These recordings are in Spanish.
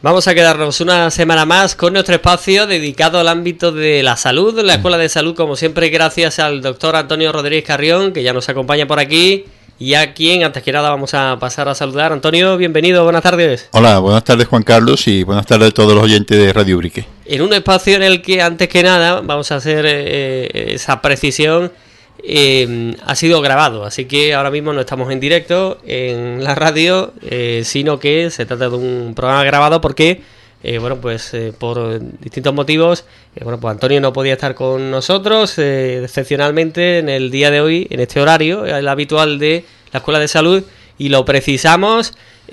Vamos a quedarnos una semana más con nuestro espacio dedicado al ámbito de la salud, la Escuela de Salud, como siempre, gracias al doctor Antonio Rodríguez Carrión, que ya nos acompaña por aquí, y a quien, antes que nada, vamos a pasar a saludar. Antonio, bienvenido, buenas tardes. Hola, buenas tardes, Juan Carlos, y buenas tardes a todos los oyentes de Radio Ubrique. En un espacio en el que, antes que nada, vamos a hacer esa precisión, ha sido grabado, así que ahora mismo no estamos en directo en la radio, sino que se trata de un programa grabado porque por distintos motivos, pues Antonio no podía estar con nosotros, excepcionalmente en el día de hoy, en este horario, el habitual de la Escuela de Salud, y lo precisamos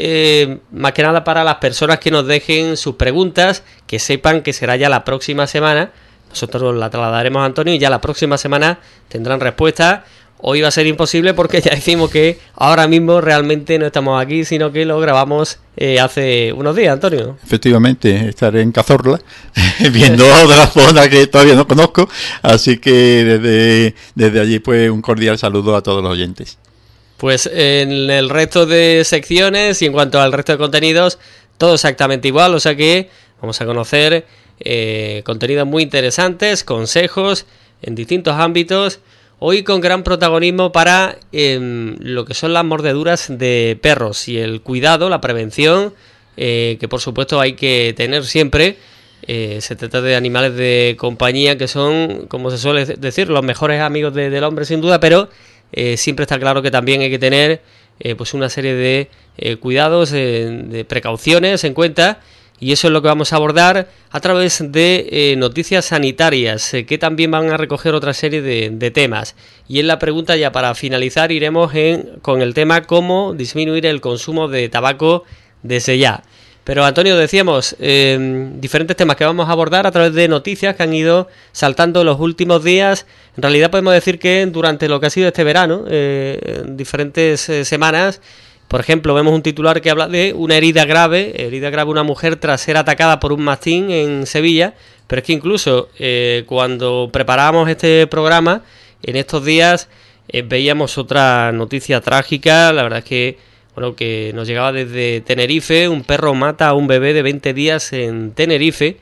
más que nada para las personas que nos dejen sus preguntas, que sepan que será ya la próxima semana. Nosotros la trasladaremos a Antonio y ya la próxima semana tendrán respuesta. Hoy va a ser imposible porque ya decimos que ahora mismo realmente no estamos aquí, sino que lo grabamos hace unos días, Antonio. Efectivamente, estaré en Cazorla, viendo de la zona que todavía no conozco, así que desde allí pues un cordial saludo a todos los oyentes. Pues en el resto de secciones y en cuanto al resto de contenidos, todo exactamente igual, o sea que vamos a conocer contenidos muy interesantes, consejos en distintos ámbitos, hoy con gran protagonismo para lo que son las mordeduras de perros y el cuidado, la prevención, que por supuesto hay que tener siempre. Se trata de animales de compañía que son, como se suele decir, los mejores amigos del hombre sin duda, pero siempre está claro que también hay que tener pues una serie de cuidados, de precauciones en cuenta. Y eso es lo que vamos a abordar a través de noticias sanitarias, que también van a recoger otra serie de temas. Y en la pregunta, ya para finalizar, iremos con el tema cómo disminuir el consumo de tabaco desde ya. Pero Antonio, decíamos, diferentes temas que vamos a abordar a través de noticias que han ido saltando en los últimos días. En realidad podemos decir que durante lo que ha sido este verano, diferentes semanas. Por ejemplo, vemos un titular que habla de una herida grave una mujer tras ser atacada por un mastín en Sevilla, pero es que incluso cuando preparábamos este programa, en estos días veíamos otra noticia trágica, la verdad es que nos llegaba desde Tenerife, un perro mata a un bebé de 20 días en Tenerife,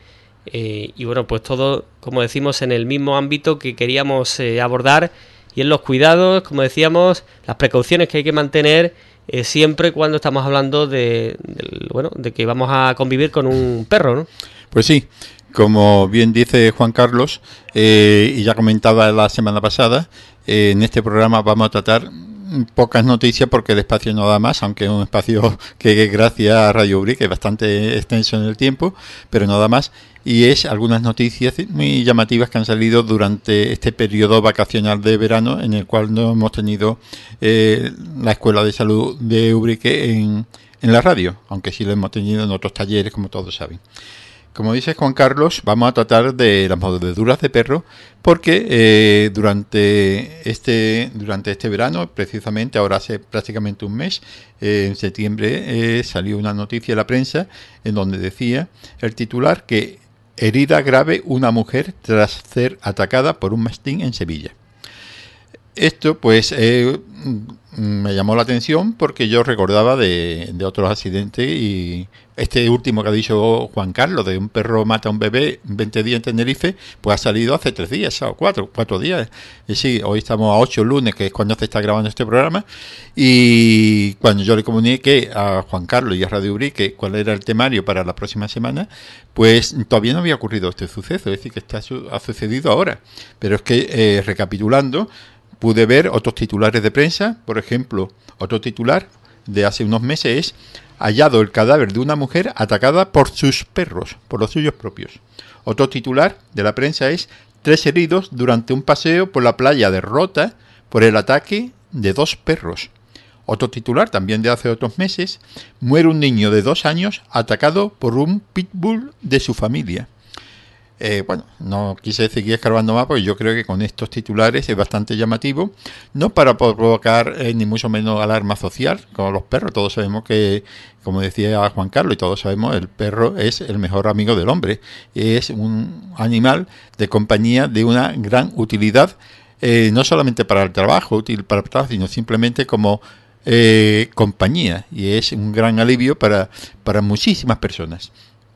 y bueno, pues todo, como decimos, en el mismo ámbito que queríamos abordar, y en los cuidados, como decíamos, las precauciones que hay que mantener siempre cuando estamos hablando de que vamos a convivir con un perro, ¿no? Pues sí, como bien dice Juan Carlos, y ya comentaba la semana pasada, en este programa vamos a tratar pocas noticias porque el espacio no da más, aunque es un espacio que gracias a Radio Ubrique es bastante extenso en el tiempo, pero no da más, y es algunas noticias muy llamativas que han salido durante este periodo vacacional de verano en el cual no hemos tenido la Escuela de Salud de Ubrique en la radio, aunque sí lo hemos tenido en otros talleres, como todos saben. Como dice Juan Carlos, vamos a tratar de las mordeduras de perro porque durante este verano, precisamente ahora hace prácticamente un mes, en septiembre, salió una noticia en la prensa en donde decía el titular que herida grave una mujer tras ser atacada por un mastín en Sevilla. Esto pues me llamó la atención porque yo recordaba de otros accidentes, y este último que ha dicho Juan Carlos, de un perro mata a un bebé 20 días en Tenerife, pues ha salido hace 3 días o 4 días. Y sí, hoy estamos a 8 lunes, que es cuando se está grabando este programa, y cuando yo le comuniqué a Juan Carlos y a Radio Ubrique cuál era el temario para la próxima semana, pues todavía no había ocurrido este suceso, es decir, que ha sucedido ahora. Pero es que, recapitulando, pude ver otros titulares de prensa. Por ejemplo, otro titular de hace unos meses es: hallado el cadáver de una mujer atacada por sus perros, por los suyos propios. Otro titular de la prensa es: 3 heridos durante un paseo por la playa de Rota por el ataque de 2 perros. Otro titular, también de hace otros meses: muere un niño de 2 años atacado por un pitbull de su familia. No quise seguir escarbando más porque yo creo que con estos titulares es bastante llamativo, no para provocar ni mucho menos alarma social con los perros. Todos sabemos que, como decía Juan Carlos, y todos sabemos, el perro es el mejor amigo del hombre, es un animal de compañía de una gran utilidad, no solamente para el trabajo, útil para el trabajo, sino simplemente como compañía, y es un gran alivio para muchísimas personas.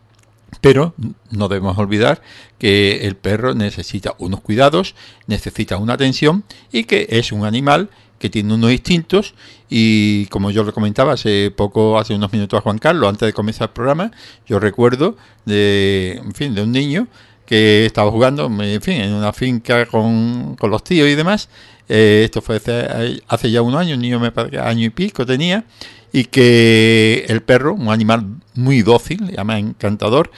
Pero no debemos olvidar que el perro necesita unos cuidados, necesita una atención y que es un animal que tiene unos instintos y, como yo le comentaba hace unos minutos a Juan Carlos, antes de comenzar el programa, yo recuerdo de un niño que estaba jugando, en una finca con los tíos y demás. Esto fue hace ya unos años, un niño año y pico tenía, y que el perro, un animal muy dócil, además encantador,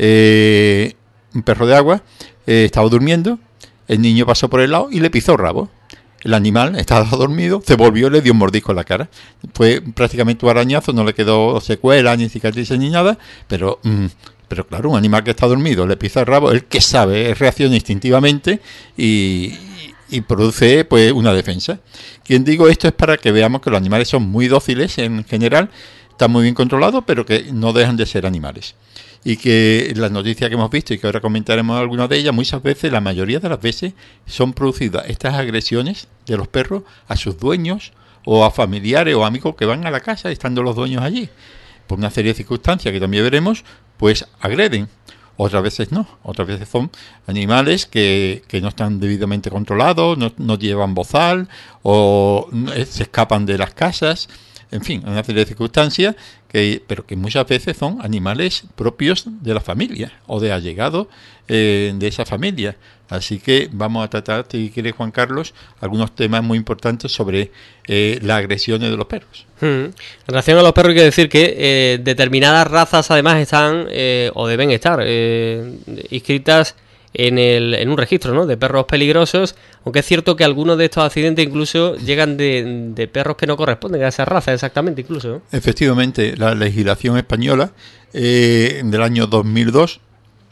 un perro de agua, estaba durmiendo, el niño pasó por el lado y le pisó el rabo. El animal estaba dormido, se volvió y le dio un mordisco en la cara. Fue prácticamente un arañazo, no le quedó secuela, ni cicatrices, ni nada, pero claro, un animal que está dormido le pisa el rabo, el que sabe, reacciona instintivamente y produce pues una defensa. Quien digo esto es para que veamos que los animales son muy dóciles en general, están muy bien controlados, pero que no dejan de ser animales. Y que las noticias que hemos visto y que ahora comentaremos algunas de ellas, muchas veces, la mayoría de las veces, son producidas estas agresiones de los perros a sus dueños o a familiares o amigos que van a la casa estando los dueños allí. Por una serie de circunstancias que también veremos, pues agreden. Otras veces no, otras veces son animales que no están debidamente controlados, no llevan bozal o se escapan de las casas. En fin, una serie de circunstancias, pero que muchas veces son animales propios de la familia o de allegados de esa familia. Así que vamos a tratar, si quiere Juan Carlos, algunos temas muy importantes sobre las agresiones de los perros. En relación a los perros, hay que decir que determinadas razas además están o deben estar inscritas en un registro, ¿no?, de perros peligrosos, aunque es cierto que algunos de estos accidentes incluso llegan de perros que no corresponden a esa raza exactamente incluso, ¿no? Efectivamente, la legislación española del año 2002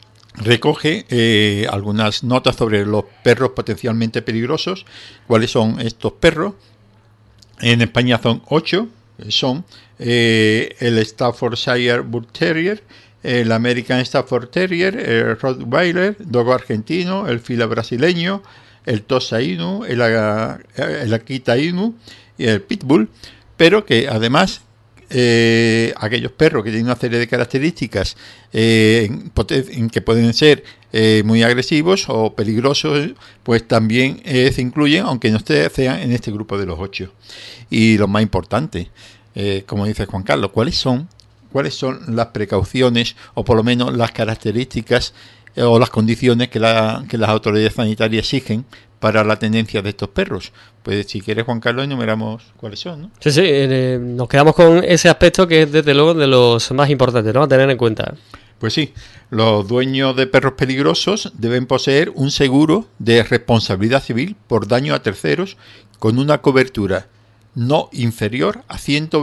recoge algunas notas sobre los perros potencialmente peligrosos. ¿Cuáles son estos perros? En España son 8, son el Staffordshire Bull Terrier, el American Stafford Terrier, el Rottweiler, dogo argentino, el fila brasileño, el Tosa Inu, el Akita Inu y el Pitbull, pero que además aquellos perros que tienen una serie de características en que pueden ser muy agresivos o peligrosos, pues también se incluyen, aunque no sean en este grupo de los 8. Y lo más importante, como dice Juan Carlos, ¿cuáles son las precauciones o por lo menos las características o las condiciones que las autoridades sanitarias exigen para la tenencia de estos perros? Pues si quieres, Juan Carlos, enumeramos cuáles son, ¿no? Sí, nos quedamos con ese aspecto que es desde luego de los más importantes, ¿no?, a tener en cuenta. Pues sí, los dueños de perros peligrosos deben poseer un seguro de responsabilidad civil por daño a terceros con una cobertura no inferior a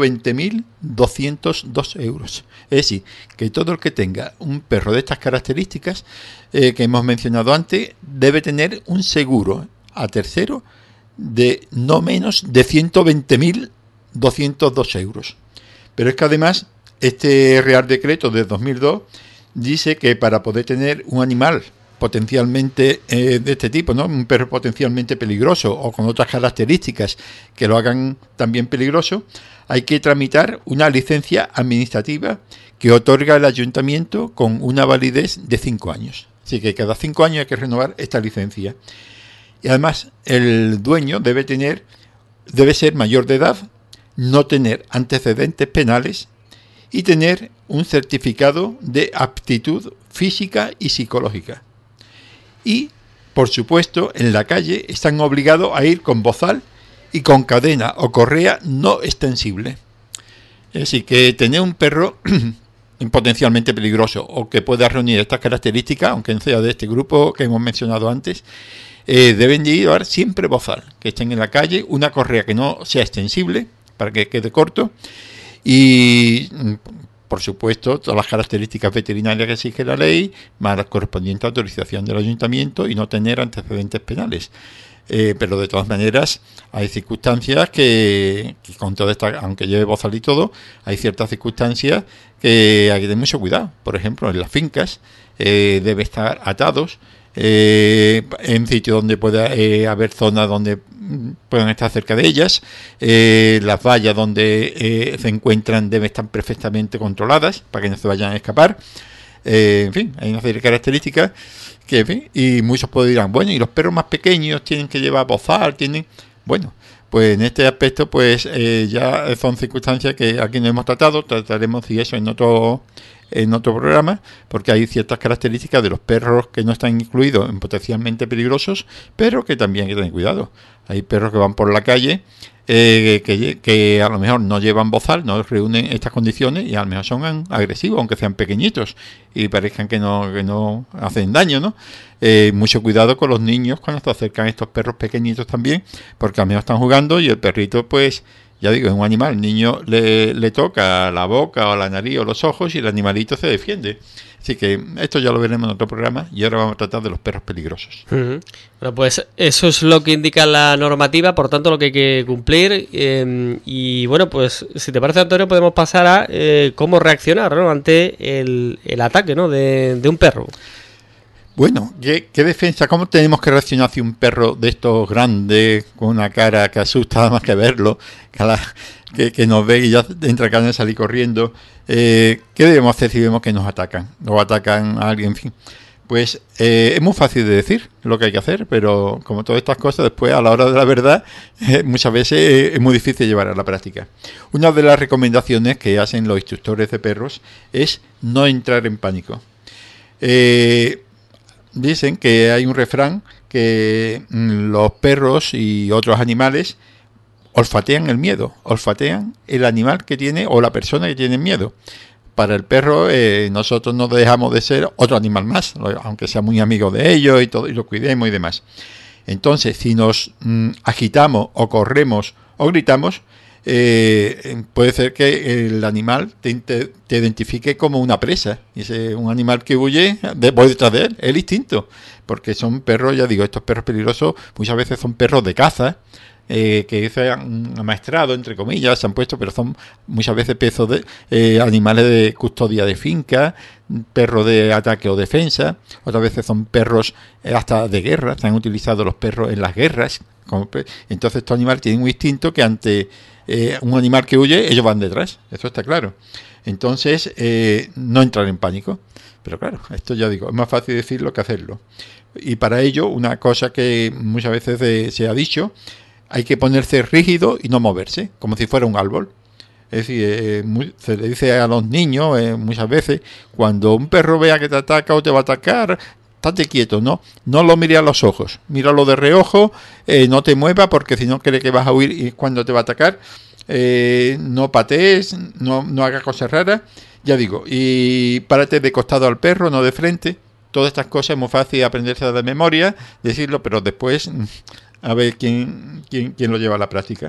120.202 euros. Es decir, que todo el que tenga un perro de estas características que hemos mencionado antes debe tener un seguro a tercero de no menos de 120.202 euros. Pero es que además este Real Decreto de 2002 dice que para poder tener un animal potencialmente de este tipo, ¿no?, un perro potencialmente peligroso o con otras características que lo hagan también peligroso, hay que tramitar una licencia administrativa que otorga el ayuntamiento con una validez de 5 años. Así que cada 5 años hay que renovar esta licencia. Y además el dueño debe ser mayor de edad, no tener antecedentes penales y tener un certificado de aptitud física y psicológica. Y, por supuesto, en la calle están obligados a ir con bozal y con cadena o correa no extensible. Es decir, que tener un perro potencialmente peligroso o que pueda reunir estas características, aunque no sea de este grupo que hemos mencionado antes, deben llevar siempre bozal, que estén en la calle, una correa que no sea extensible para que quede corto y, por supuesto, todas las características veterinarias que exige la ley, más la correspondiente autorización del ayuntamiento y no tener antecedentes penales. Pero de todas maneras hay circunstancias que con toda esta, aunque lleve bozal y todo, hay ciertas circunstancias que hay que tener mucho cuidado. Por ejemplo, en las fincas debe estar atados en sitios donde pueda haber zonas donde puedan estar cerca de ellas. Las vallas donde se encuentran deben estar perfectamente controladas para que no se vayan a escapar. En fin, hay una serie de características que, en fin, y muchos dirán, bueno, y los perros más pequeños tienen que llevar bozal, bueno, pues en este aspecto, pues ya son circunstancias que aquí no hemos tratado, trataremos y eso en otro programa, porque hay ciertas características de los perros que no están incluidos en potencialmente peligrosos, pero que también hay que tener cuidado. Hay perros que van por la calle que a lo mejor no llevan bozal, no reúnen estas condiciones y a lo mejor son agresivos, aunque sean pequeñitos y parezcan que no hacen daño, ¿no? Mucho cuidado con los niños cuando se acercan a estos perros pequeñitos también, porque a lo mejor están jugando y el perrito, pues, ya digo, es un animal, el niño le toca la boca o la nariz o los ojos y el animalito se defiende. Así que esto ya lo veremos en otro programa y ahora vamos a tratar de los perros peligrosos. Uh-huh. Bueno, pues eso es lo que indica la normativa, por tanto lo que hay que cumplir. Y bueno, pues si te parece, Antonio, podemos pasar a cómo reaccionar, ¿no?, ante el ataque, ¿no?, de un perro. Bueno, ¿qué defensa? ¿Cómo tenemos que reaccionar hacia un perro de estos grandes, con una cara que asusta nada más que verlo, que nos ve y ya entra ganas de salir corriendo? ¿Qué debemos hacer si vemos que nos atacan? O atacan a alguien, en fin. Pues es muy fácil de decir lo que hay que hacer, pero como todas estas cosas, después a la hora de la verdad, muchas veces es muy difícil llevar a la práctica. Una de las recomendaciones que hacen los instructores de perros es no entrar en pánico. Dicen que hay un refrán que los perros y otros animales olfatean el miedo, olfatean el animal que tiene o la persona que tiene miedo. Para el perro, nosotros no dejamos de ser otro animal más, aunque sea muy amigo de ellos y todo, y lo cuidemos y demás. Entonces, si nos agitamos o corremos o gritamos, puede ser que el animal te identifique como una presa. Y un animal que huye, voy detrás de él, es el instinto. Porque son perros, ya digo, estos perros peligrosos muchas veces son perros de caza, que se han amaestrado, entre comillas, se han puesto, pero son muchas veces animales de custodia de finca, perros de ataque o defensa, otras veces son perros hasta de guerra, se han utilizado los perros en las guerras. Entonces estos animales tienen un instinto que ante un animal que huye, ellos van detrás, eso está claro. Entonces, no entrar en pánico. Pero claro, esto ya digo, es más fácil decirlo que hacerlo. Y para ello, una cosa que muchas veces se ha dicho, hay que ponerse rígido y no moverse, como si fuera un árbol. Es decir, se le dice a los niños muchas veces, cuando un perro vea que te ataca o te va a atacar, estate quieto, no lo mires a los ojos, míralo de reojo, no te muevas porque si no cree que vas a huir y cuando te va a atacar, no patees, no hagas cosas raras, ya digo, y párate de costado al perro, no de frente. Todas estas cosas es muy fácil aprenderse de memoria, decirlo, pero después a ver quién lo lleva a la práctica.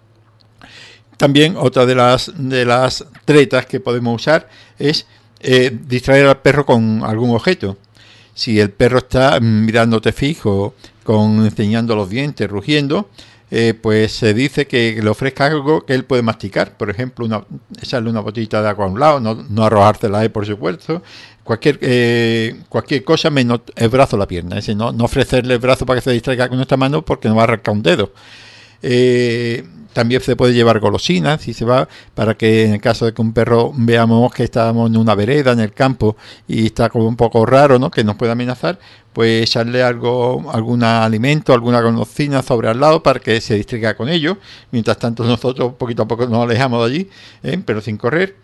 También otra de las tretas que podemos usar es distraer al perro con algún objeto. Si el perro está mirándote fijo, enseñando los dientes, rugiendo, pues se dice que le ofrezca algo que él puede masticar. Por ejemplo, echarle una botellita de agua a un lado, no arrojársela, por supuesto. Cualquier cosa menos el brazo o la pierna. Es decir, no ofrecerle el brazo para que se distraiga con nuestra mano porque nos va a arrancar un dedo. También se puede llevar golosinas, si se va, para que en el caso de que un perro veamos que estamos en una vereda, en el campo, y está como un poco raro, ¿no?, que nos puede amenazar, pues echarle algún alimento, alguna golosina sobre al lado para que se distraiga con ello. Mientras tanto nosotros poquito a poco nos alejamos de allí, pero sin correr.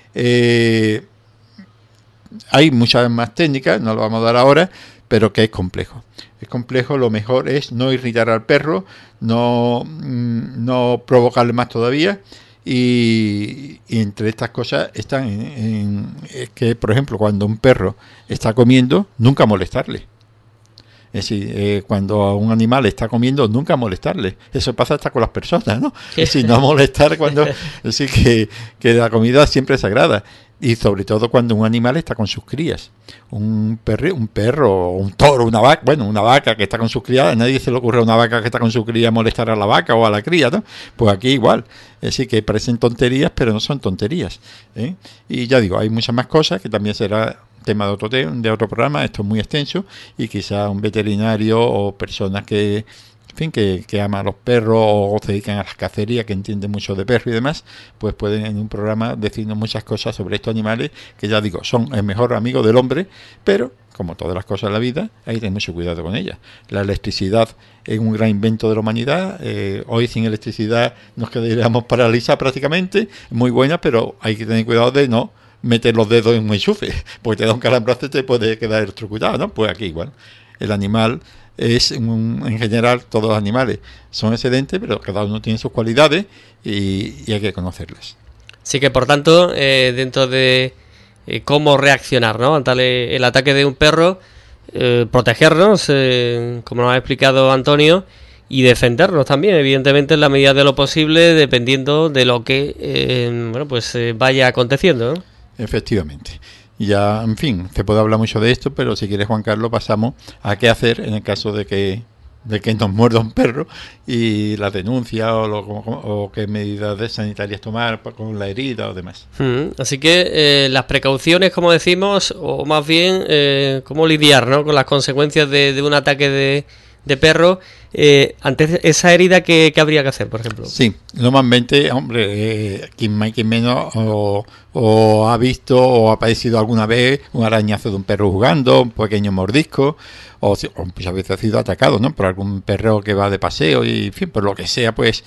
Hay muchas más técnicas, no lo vamos a dar ahora, pero que es complejo. Es complejo, lo mejor es no irritar al perro, no provocarle más todavía, y entre estas cosas están que, por ejemplo, cuando un perro está comiendo, nunca molestarle. Es decir, cuando un animal está comiendo, nunca molestarle. Eso pasa hasta con las personas, ¿no? Es decir, no molestar cuando... Es decir, que la comida siempre es sagrada. Y sobre todo cuando un animal está con sus crías. Un perro, un toro, una vaca que está con sus crías. A nadie se le ocurre a una vaca que está con su cría molestar a la vaca o a la cría, ¿no? Pues aquí igual. Es decir, que parecen tonterías, pero no son tonterías, ¿eh? Y ya digo, hay muchas más cosas que también será tema de otro programa. Esto es muy extenso y quizá un veterinario o personas que fin, que ama a los perros o se dedican a las cacerías, que entienden mucho de perros y demás, pues pueden en un programa decirnos muchas cosas sobre estos animales que, ya digo, son el mejor amigo del hombre, pero como todas las cosas en la vida, hay que tener mucho cuidado con ellas. La electricidad es un gran invento de la humanidad. Hoy sin electricidad nos quedaríamos paralizados prácticamente, muy buena, pero hay que tener cuidado de no meter los dedos en un enchufe, porque te da un calambrazo y te puede quedar electrocutado, ¿no? Pues aquí igual. El animal en general, todos los animales son excelentes, pero cada uno tiene sus cualidades y hay que conocerlas. Sí que, por tanto, dentro de cómo reaccionar, ¿no?, ante el ataque de un perro, protegernos, como nos ha explicado Antonio, y defendernos también, evidentemente, en la medida de lo posible, dependiendo de lo que vaya aconteciendo, ¿no? Efectivamente. Ya, en fin, se puede hablar mucho de esto, pero si quieres, Juan Carlos, pasamos a qué hacer en el caso de que nos muerda un perro, y la denuncia o qué medidas sanitarias tomar con la herida o demás. Así que las precauciones, como decimos, o más bien cómo lidiar, ¿no?, con las consecuencias de un ataque de perro, ante esa herida que habría que hacer, por ejemplo. Sí, normalmente, hombre, quien más y quien menos o ha visto o ha padecido alguna vez un arañazo de un perro jugando, un pequeño mordisco, o muchas veces ha sido atacado, ¿no?, por algún perro que va de paseo y, en fin, por lo que sea, pues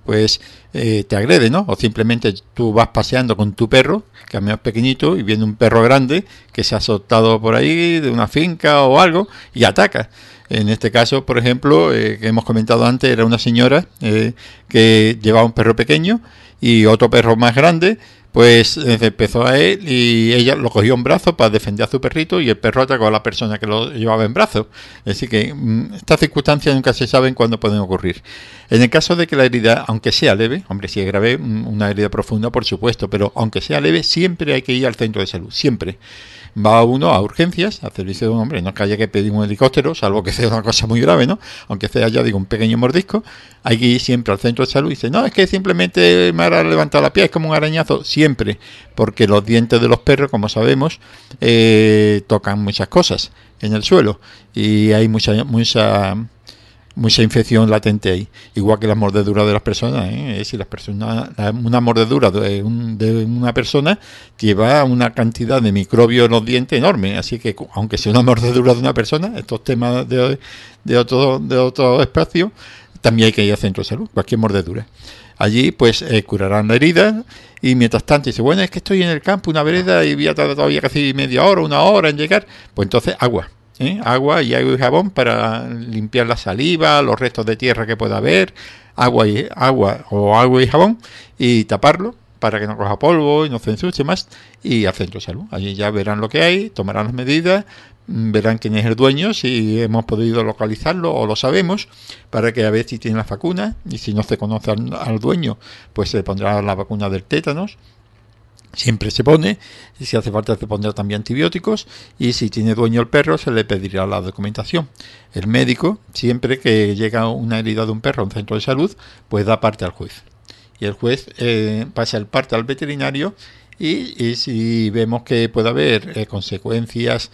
te agrede, ¿no? O simplemente tú vas paseando con tu perro, que es menos pequeñito, y viene un perro grande que se ha soltado por ahí de una finca o algo y ataca. En este caso, por ejemplo, que hemos comentado antes, era una señora que llevaba un perro pequeñño y otro perro más grande, pues empezó a él y ella lo cogió en brazos para defender a su perrito y el perro atacó a la persona que lo llevaba en brazos. Así que estas circunstancias nunca se saben cuándo pueden ocurrir. En el caso de que la herida, aunque sea leve, hombre, si es grave, una herida profunda, por supuesto, pero aunque sea leve, siempre hay que ir al centro de salud, siempre. Va uno a urgencias, a servicio de un hombre, no es que haya que pedir un helicóptero, salvo que sea una cosa muy grave, ¿no? Aunque sea, ya digo, un pequeño mordisco, hay que ir siempre al centro de salud y dice, no, es que simplemente me ha levantado la piel, es como un arañazo, siempre, porque los dientes de los perros, como sabemos, tocan muchas cosas en el suelo y hay mucha infección latente ahí, igual que las mordeduras de las personas, Si las personas, una mordedura de una persona lleva una cantidad de microbios en los dientes enorme, así que aunque sea una mordedura de una persona, estos temas de otro espacio, también hay que ir al centro de salud, cualquier mordedura. Allí pues curarán la herida y mientras tanto dice, bueno, es que estoy en el campo, una vereda y voy a tardar todavía casi media hora, una hora en llegar, pues entonces agua y jabón para limpiar la saliva, los restos de tierra que pueda haber, agua y jabón, y taparlo para que no coja polvo y no se ensucie más, y al centro de salud. Allí ya verán lo que hay, tomarán las medidas, verán quién es el dueño, si hemos podido localizarlo o lo sabemos, para que a ver si tiene las vacunas, y si no se conoce al dueño, pues se pondrá la vacuna del tétanos. Siempre se pone, y si hace falta se pondrá también antibióticos, y si tiene dueño el perro se le pedirá la documentación. El médico, siempre que llega una herida de un perro a un centro de salud, pues da parte al juez. Y el juez pasa el parte al veterinario y si vemos que puede haber consecuencias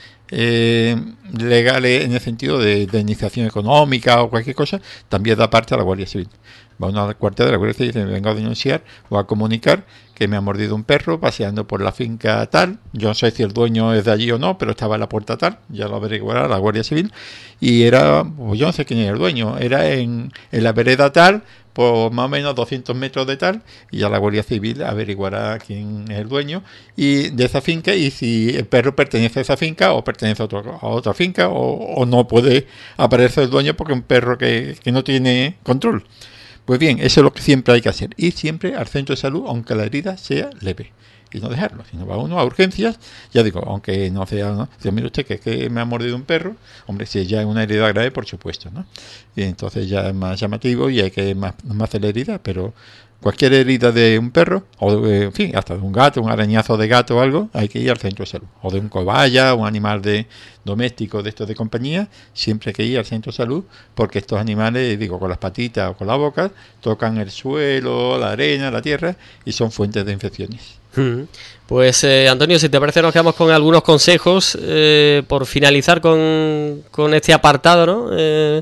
legales en el sentido de iniciación económica o cualquier cosa, también da parte a la Guardia Civil. Va uno al cuartel de la Guardia Civil y dice, me vengo a denunciar o a comunicar que me ha mordido un perro paseando por la finca tal, yo no sé si el dueño es de allí o no, pero estaba en la puerta tal, ya lo averiguará la Guardia Civil, y era, pues yo no sé quién era el dueño, era en la vereda tal, por más o menos 200 metros de tal, y ya la Guardia Civil averiguará quién es el dueño y de esa finca, y si el perro pertenece a esa finca o pertenece a otra finca, o no puede aparecer el dueño porque es un perro que no tiene control. Pues bien, eso es lo que siempre hay que hacer, ir siempre al centro de salud, aunque la herida sea leve, y no dejarlo. Si no va uno a urgencias, ya digo, aunque no sea, ¿no? Si mire usted que es que me ha mordido un perro, hombre, si ya es una herida grave, por supuesto, ¿no? Y entonces ya es más llamativo y hay que más hacer la herida, pero cualquier herida de un perro, o en fin, hasta de un gato, un arañazo de gato o algo, hay que ir al centro de salud. O de un cobaya, un animal doméstico de estos de compañía, siempre hay que ir al centro de salud, porque estos animales, digo, con las patitas o con la boca, tocan el suelo, la arena, la tierra, y son fuentes de infecciones. Pues Antonio, si te parece, nos quedamos con algunos consejos por finalizar con este apartado, ¿no?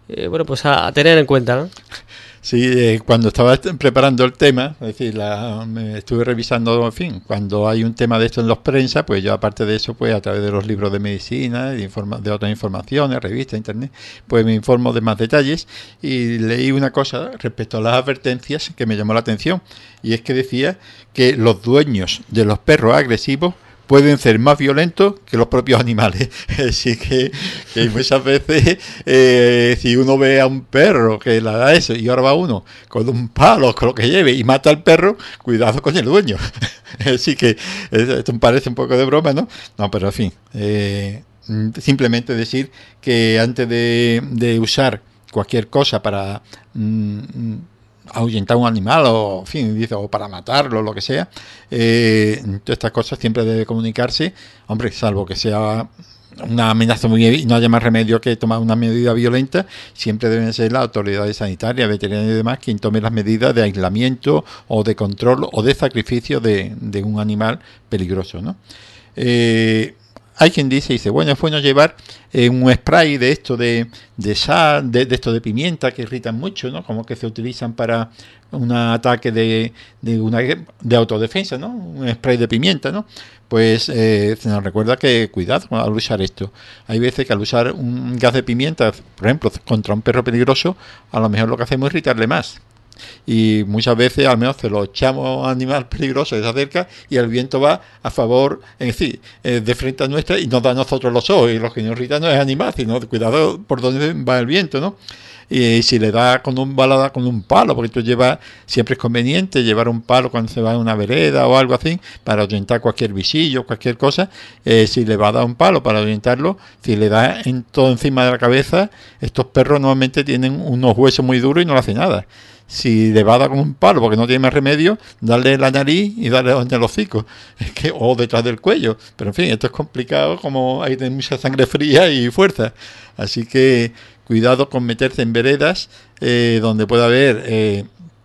bueno, pues a tener en cuenta, ¿no? Sí, cuando estaba preparando el tema, es decir, me estuve revisando, en fin, cuando hay un tema de esto en los prensa, pues yo aparte de eso, pues a través de los libros de medicina, de otras informaciones, revistas, internet, pues me informo de más detalles y leí una cosa respecto a las advertencias que me llamó la atención, y es que decía que los dueños de los perros agresivos pueden ser más violentos que los propios animales. Así que muchas veces, si uno ve a un perro que le da eso y ahora va uno con un palo, con lo que lleve, y mata al perro, cuidado con el dueño. Así que esto me parece un poco de broma, ¿no? No, pero en fin, simplemente decir que antes de usar cualquier cosa para ahuyentar un animal o, en fin, dice, o para matarlo, lo que sea, todas estas cosas siempre debe comunicarse, hombre, salvo que sea una amenaza muy y no haya más remedio que tomar una medida violenta, siempre deben ser las autoridades sanitarias, veterinarias y demás quien tome las medidas de aislamiento o de control o de sacrificio de un animal peligroso, ¿no? Hay quien dice, bueno, es bueno llevar un spray de esto de sal, de esto de pimienta que irritan mucho, ¿no? Como que se utilizan para un ataque de autodefensa, ¿no? Un spray de pimienta, ¿no? Pues se nos recuerda que cuidado al usar esto. Hay veces que al usar un gas de pimienta, por ejemplo, contra un perro peligroso, a lo mejor lo que hacemos es irritarle más. Y muchas veces al menos se lo echamos a animal peligroso que se acerca y el viento va a favor, en sí, de frente a nuestra y nos da a nosotros los ojos, y lo que nos irrita no es animal, sino cuidado por dónde va el viento, ¿no? Y si le da con un balada con un palo, porque tú siempre es conveniente llevar un palo cuando se va a una vereda o algo así, para ahuyentar cualquier visillo, cualquier cosa. Si le va a dar un palo para ahuyentarlo, si le da todo encima de la cabeza, estos perros normalmente tienen unos huesos muy duros y no le hace nada. Si le va a dar con un palo porque no tiene más remedio, darle la nariz y darle en el hocico, o detrás del cuello. Pero en fin, esto es complicado, como hay de mucha sangre fría y fuerza. Así que cuidado con meterse en veredas donde pueda haber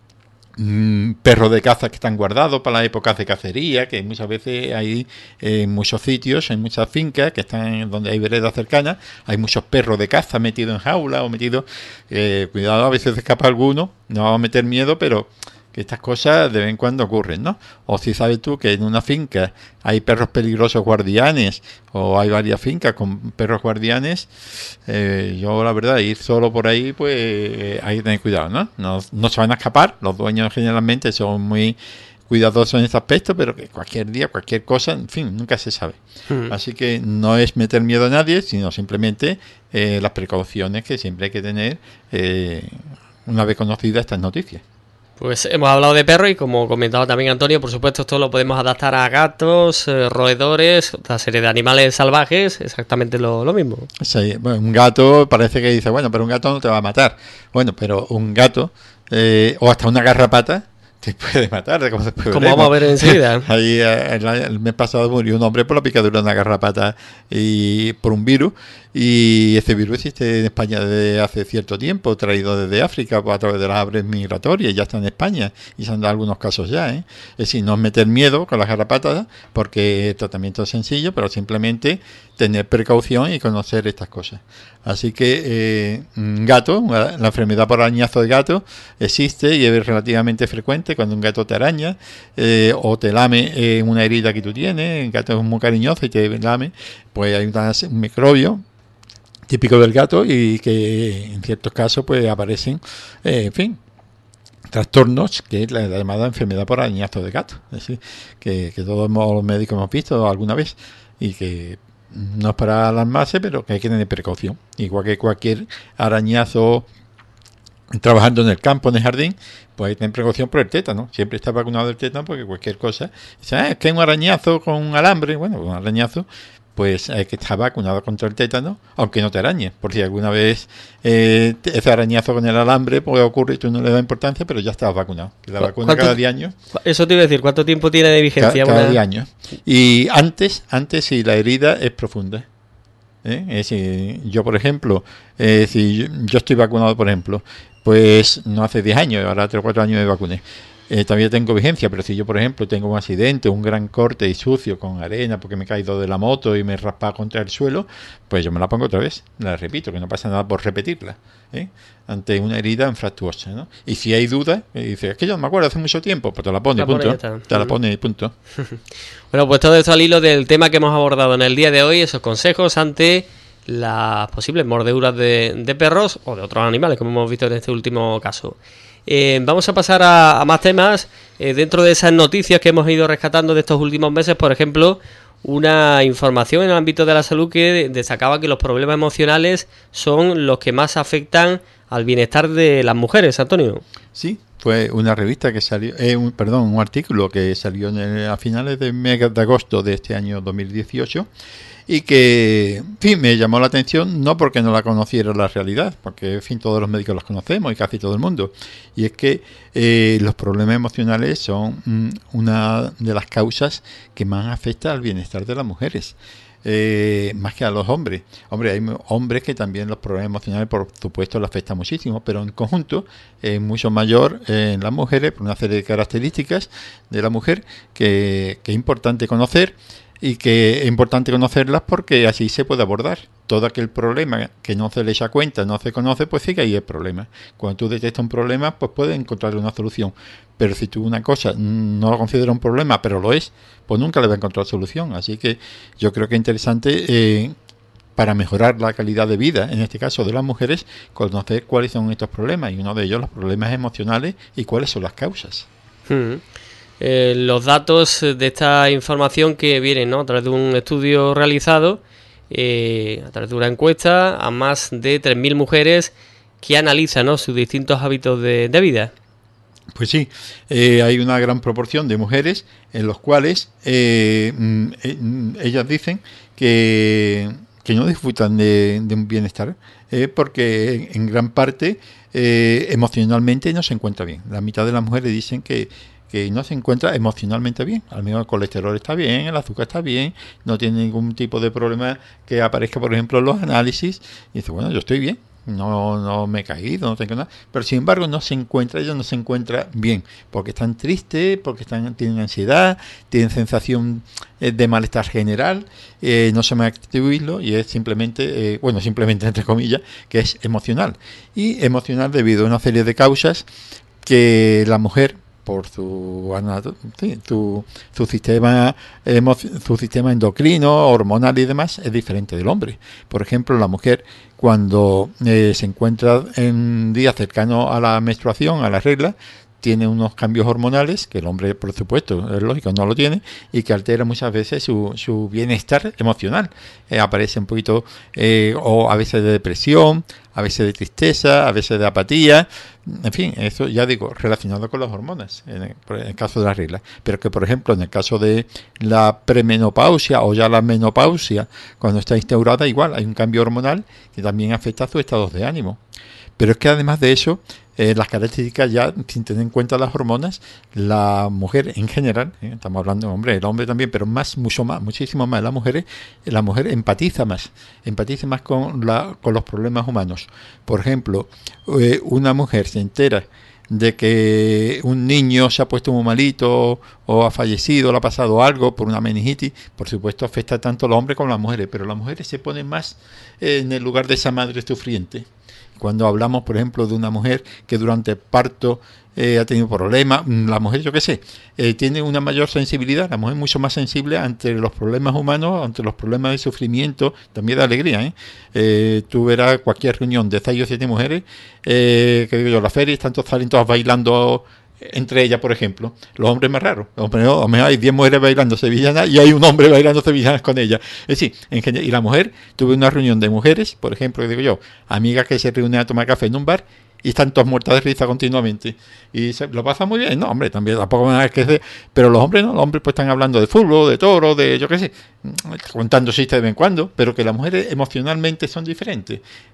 perros de caza que están guardados para las épocas de cacería, que muchas veces hay en muchos sitios, en muchas fincas que están donde hay veredas cercanas, hay muchos perros de caza metidos en jaula o metidos, cuidado, a veces escapa alguno, no vamos a meter miedo, pero que estas cosas de vez en cuando ocurren, ¿no? O si sabes tú que en una finca hay perros peligrosos guardianes, o hay varias fincas con perros guardianes, yo la verdad, ir solo por ahí, pues hay que tener cuidado, ¿no? No se van a escapar, los dueños generalmente son muy cuidadosos en este aspecto, pero que cualquier día, cualquier cosa, en fin, nunca se sabe. Así que no es meter miedo a nadie, sino simplemente las precauciones que siempre hay que tener una vez conocidas estas noticias. Pues hemos hablado de perros y, como comentaba también Antonio, por supuesto esto lo podemos adaptar a gatos, roedores, otra serie de animales salvajes, exactamente lo mismo. Sí, bueno, un gato parece que dice, bueno, pero un gato no te va a matar. Bueno, pero un gato, o hasta una garrapata, te puede matar. Como vamos a ver enseguida. Ahí el mes pasado murió un hombre por la picadura de una garrapata y por un virus. Y este virus existe en España desde hace cierto tiempo, traído desde África a través de las aves migratorias, ya está en España y se han dado algunos casos ya, ¿eh? Es decir, no meter miedo con las garrapatas, porque el tratamiento es sencillo, pero simplemente tener precaución y conocer estas cosas. Así que un gato, la enfermedad por arañazo de gato existe y es relativamente frecuente cuando un gato te araña o te lame una herida que tú tienes. El gato es muy cariñoso y te lame, pues hay un microbio típico del gato y que en ciertos casos pues aparecen, en fin, trastornos, que es la llamada enfermedad por arañazo de gato. Es decir, que todos los médicos hemos visto alguna vez y que no es para alarmarse, pero que hay que tener precaución. Igual que cualquier arañazo trabajando en el campo, en el jardín, pues hay que tener precaución por el tétano. Siempre está vacunado del tétano porque cualquier cosa, es que hay un arañazo con un alambre, bueno, un arañazo, pues hay que estar vacunado contra el tétano, aunque no te arañe, por si alguna vez ese arañazo con el alambre puede ocurrir y tú no le das importancia, pero ya estás vacunado. La vacuna cada 10 años. Eso te iba a decir, ¿cuánto tiempo tiene de vigencia? Cada 10 años. Y antes si la herida es profunda. Es decir, yo, por ejemplo, si yo estoy vacunado, por ejemplo, pues no hace 10 años, ahora 3 o 4 años me vacuné. todavía tengo vigencia, pero si yo, por ejemplo, tengo un accidente, un gran corte y sucio con arena porque me he caído de la moto y me he raspado contra el suelo, pues yo me la pongo otra vez, la repito, que no pasa nada por repetirla, ante una herida infractuosa, ¿no? Y si hay dudas, dices, es que yo no me acuerdo hace mucho tiempo, pues te la pones, punto. Te la pones y punto. Bueno, pues todo esto al hilo del tema que hemos abordado en el día de hoy, esos consejos ante las posibles mordeduras de perros o de otros animales, como hemos visto en este último caso. Vamos a pasar a más temas. Dentro de esas noticias que hemos ido rescatando de estos últimos meses, por ejemplo, una información en el ámbito de la salud que destacaba que los problemas emocionales son los que más afectan al bienestar de las mujeres, Antonio. Sí, fue una revista que salió, un artículo que salió a finales del mes de agosto de este año 2018 y que, en fin, me llamó la atención, no porque no la conociera la realidad, porque, en fin, todos los médicos los conocemos y casi todo el mundo, y es que los problemas emocionales son una de las causas que más afecta al bienestar de las mujeres. Más que a los hombres. Hombre, hay hombres que también los problemas emocionales, por supuesto, les afectan muchísimo, pero en conjunto es mucho mayor en las mujeres por una serie de características de la mujer que es importante conocer y que es importante conocerlas porque así se puede abordar. Todo aquel problema que no se le echa cuenta, no se conoce, pues sí que ahí hay problema. Cuando tú detectas un problema, pues puedes encontrar una solución. Pero si tú una cosa no lo consideras un problema, pero lo es, pues nunca le va a encontrar solución. Así que yo creo que es interesante para mejorar la calidad de vida, en este caso de las mujeres, conocer cuáles son estos problemas. Y uno de ellos, los problemas emocionales y cuáles son las causas. Los datos de esta información que vienen, ¿no?, a través de un estudio realizado, a través de una encuesta a más de 3.000 mujeres que analizan, ¿no?, sus distintos hábitos de vida. Pues sí, hay una gran proporción de mujeres en los cuales ellas dicen que no disfrutan de un bienestar, porque en gran parte emocionalmente no se encuentra bien. La mitad de las mujeres dicen que no se encuentra emocionalmente bien. Al menos el colesterol está bien, el azúcar está bien, no tiene ningún tipo de problema que aparezca, por ejemplo, en los análisis. Y dice, bueno, yo estoy bien, no me he caído, no tengo nada. Pero sin embargo ella no se encuentra bien, porque están tristes, porque tienen ansiedad, tienen sensación de malestar general, no se me atribuirlo y es simplemente, simplemente entre comillas, que es emocional. Y emocional debido a una serie de causas que la mujer, por su sistema endocrino, hormonal y demás, es diferente del hombre. Por ejemplo, la mujer, cuando se encuentra en días cercanos a la menstruación, a la regla, tiene unos cambios hormonales que el hombre, por supuesto, es lógico, no lo tiene, y que altera muchas veces su bienestar emocional. Aparece un poquito, o a veces de depresión, a veces de tristeza, a veces de apatía, en fin, eso ya digo, relacionado con las hormonas, en el caso de la regla. Pero que, por ejemplo, en el caso de la premenopausia o ya la menopausia, cuando está instaurada, igual hay un cambio hormonal que también afecta a sus estados de ánimo. Pero es que además de eso, las características ya, sin tener en cuenta las hormonas, la mujer en general, estamos hablando de hombre, el hombre también, pero muchísimo más la mujer empatiza más con los problemas humanos. Por ejemplo, una mujer se entera de que un niño se ha puesto muy malito o ha fallecido, le ha pasado algo por una meningitis, por supuesto afecta tanto a los hombres como a las mujeres, pero las mujeres se ponen más en el lugar de esa madre sufriente. Cuando hablamos, por ejemplo, de una mujer que durante el parto ha tenido problemas, la mujer, yo qué sé, tiene una mayor sensibilidad, la mujer es mucho más sensible ante los problemas humanos, ante los problemas de sufrimiento, también de alegría. Tú verás cualquier reunión de 6 o 7 mujeres, que digo yo, la feria, están salen todas bailando entre ellas, por ejemplo. Los hombres más raros. A lo mejor hay 10 mujeres bailando sevillanas y hay un hombre bailando sevillanas con ellas. Es decir, en general, y la mujer, tuve una reunión de mujeres, por ejemplo, que digo yo, amigas que se reúnen a tomar café en un bar y están todas muertas de risa continuamente. Y lo pasan muy bien. No, hombre, también tampoco me que pero los hombres no, los hombres pues están hablando de fútbol, de toro, de yo qué sé, contando chistes de vez en cuando, pero que las mujeres emocionalmente son diferentes.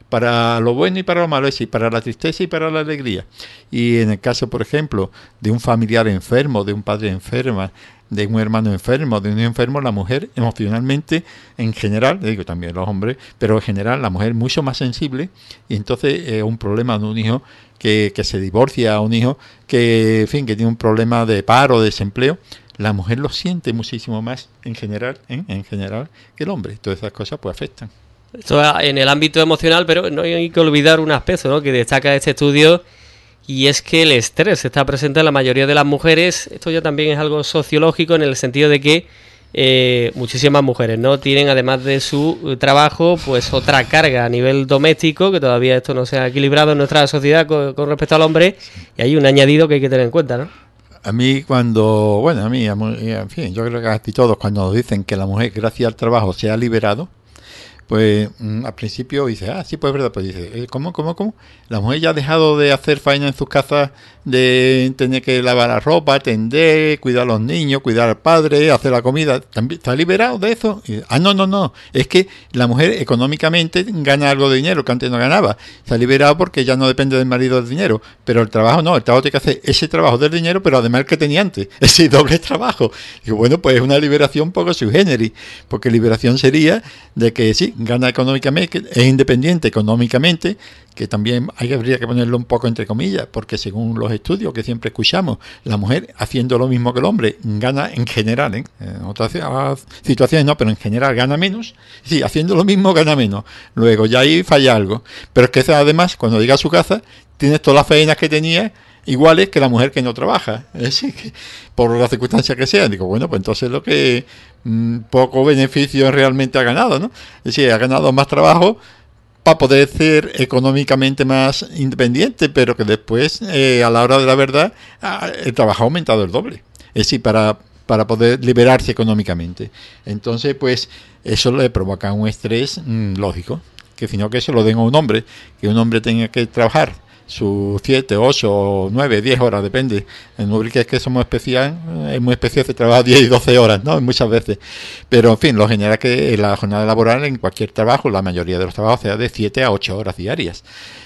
para lo bueno y para lo malo, es decir, para la tristeza y para la alegría. Y en el caso, por ejemplo, de un familiar enfermo, de un padre enfermo, de un hermano enfermo, de un enfermo, la mujer emocionalmente, en general, digo también los hombres, pero en general la mujer mucho más sensible, y entonces un problema de un hijo que se divorcia, un hijo que, en fin, que tiene un problema de paro, de desempleo, la mujer lo siente muchísimo más en general que el hombre. Todas esas cosas pues afectan. Esto en el ámbito emocional, pero no hay que olvidar un aspecto, ¿no?, que destaca este estudio, y es que el estrés está presente en la mayoría de las mujeres. Esto ya también es algo sociológico, en el sentido de que muchísimas mujeres no tienen, además de su trabajo, pues otra carga a nivel doméstico, que todavía esto no se ha equilibrado en nuestra sociedad con respecto al hombre, y hay un añadido que hay que tener en cuenta, ¿no? A mí en fin, yo creo que casi todos cuando nos dicen que la mujer gracias al trabajo se ha liberado, pues al principio dice, sí, pues es verdad, pues dice, ¿cómo? La mujer ya ha dejado de hacer faena en sus casas, de tener que lavar la ropa, atender, cuidar a los niños, cuidar al padre, hacer la comida, ¿también está liberado de eso? Y, no, es que la mujer económicamente gana algo de dinero que antes no ganaba, está liberado porque ya no depende del marido del dinero, pero el trabajo no, el trabajo tiene que hacer ese trabajo del dinero, pero además el que tenía antes, ese doble trabajo. Y bueno, pues es una liberación poco sui generis, porque liberación sería de que sí, gana económicamente, es independiente económicamente, que también habría que ponerlo un poco entre comillas, porque según los estudios que siempre escuchamos, la mujer haciendo lo mismo que el hombre gana en general, en otras situaciones no, pero en general gana menos. Sí, haciendo lo mismo gana menos. Luego ya ahí falla algo. Pero es que además, cuando llega a su casa, tienes todas las faenas que tenía iguales que la mujer que no trabaja. Es decir, que por las circunstancias que sean, digo, bueno, pues entonces lo que poco beneficio realmente ha ganado, ¿no? Es decir, ha ganado más trabajo para poder ser económicamente más independiente, pero que después, a la hora de la verdad, el trabajo ha aumentado el doble. Es decir, para poder liberarse económicamente. Entonces, pues, eso le provoca un estrés lógico, que si no que se lo den a un hombre, que un hombre tenga que trabajar sus 7, 8, 9, 10 horas, depende. En Ubrique es que somos es muy especial, se trabaja 10 y 12 horas, ¿no? Muchas veces. Pero, en fin, lo general es que la jornada laboral en cualquier trabajo, la mayoría de los trabajos, sea de 7 a 8 horas diarias.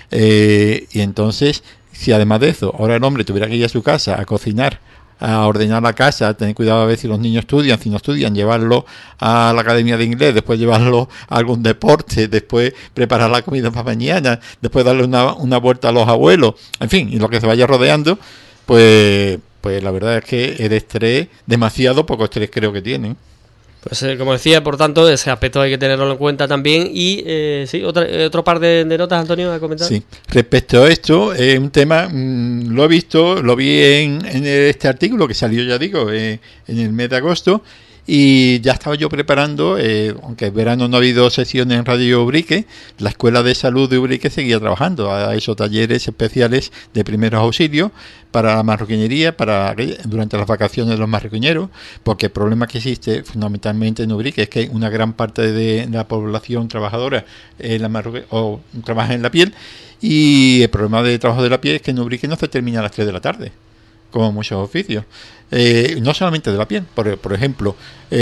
Y entonces, si además de eso, ahora el hombre tuviera que ir a su casa a cocinar, a ordenar la casa, a tener cuidado a ver si los niños estudian, si no estudian, llevarlo a la academia de inglés, después llevarlo a algún deporte, después preparar la comida para mañana, después darle una vuelta a los abuelos, en fin, y lo que se vaya rodeando, pues la verdad es que el estrés, demasiado poco estrés creo que tienen. Pues como decía, por tanto, ese aspecto hay que tenerlo en cuenta también. Y sí, otro par de notas, Antonio, a comentar. Sí, respecto a esto, un tema, lo vi en este artículo que salió, ya digo, en el mes de agosto, y ya estaba yo preparando, aunque en verano no ha habido sesiones en Radio Ubrique, la Escuela de Salud de Ubrique seguía trabajando a esos talleres especiales de primeros auxilios para la marroquinería, durante las vacaciones de los marroquineros, porque el problema que existe fundamentalmente en Ubrique es que una gran parte de la población trabajadora trabaja en la piel, y el problema de trabajo de la piel es que en Ubrique no se termina a las 3 de la tarde, como muchos oficios. No solamente de la piel, por ejemplo,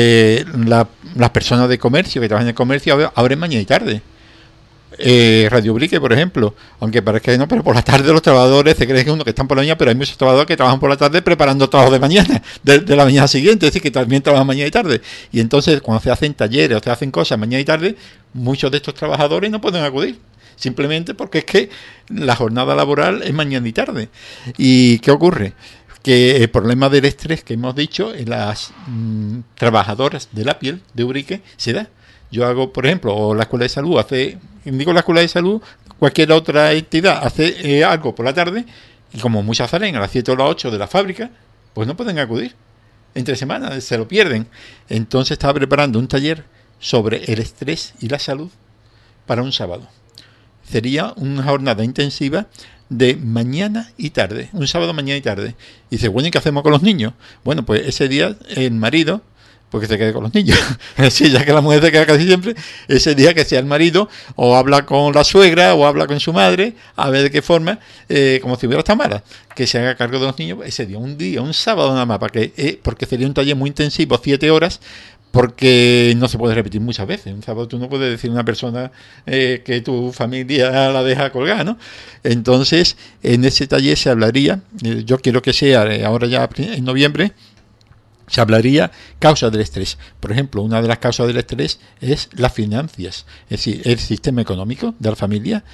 las personas de comercio que trabajan en el comercio abren mañana y tarde. Radio Ubrique, por ejemplo, aunque parezca que no, pero por la tarde los trabajadores se creen que están por la mañana, pero hay muchos trabajadores que trabajan por la tarde preparando trabajo de mañana, de la mañana siguiente, es decir, que también trabajan mañana y tarde. Y entonces, cuando se hacen talleres o se hacen cosas mañana y tarde, muchos de estos trabajadores no pueden acudir, simplemente porque es que la jornada laboral es mañana y tarde. ¿Y qué ocurre? Que el problema del estrés que hemos dicho en las trabajadoras de la piel de Ubrique se da. Yo hago, por ejemplo, o la Escuela de Salud la Escuela de Salud, cualquier otra entidad hace algo por la tarde, y como muchas salen a las 7 o las 8 de la fábrica, pues no pueden acudir. Entre semanas se lo pierden. Entonces estaba preparando un taller sobre el estrés y la salud para un sábado. Sería una jornada intensiva de mañana y tarde, un sábado mañana y tarde. Y dice, bueno, ¿y qué hacemos con los niños? Bueno, pues ese día el marido, porque se quede con los niños. Sí, ya que la mujer se queda casi siempre, ese día que sea el marido, o habla con la suegra, o habla con su madre, a ver de qué forma, como si hubiera estado mala, que se haga cargo de los niños ese día, un sábado nada más, porque sería un taller muy intensivo, 7 horas, porque no se puede repetir muchas veces. Un sábado tú no puedes decir a una persona que tu familia la deja colgar, ¿no? Entonces, en ese taller se hablaría, yo quiero que sea ahora ya en noviembre, se hablaría causas del estrés. Por ejemplo, una de las causas del estrés es las finanzas, es decir, el sistema económico de la familia,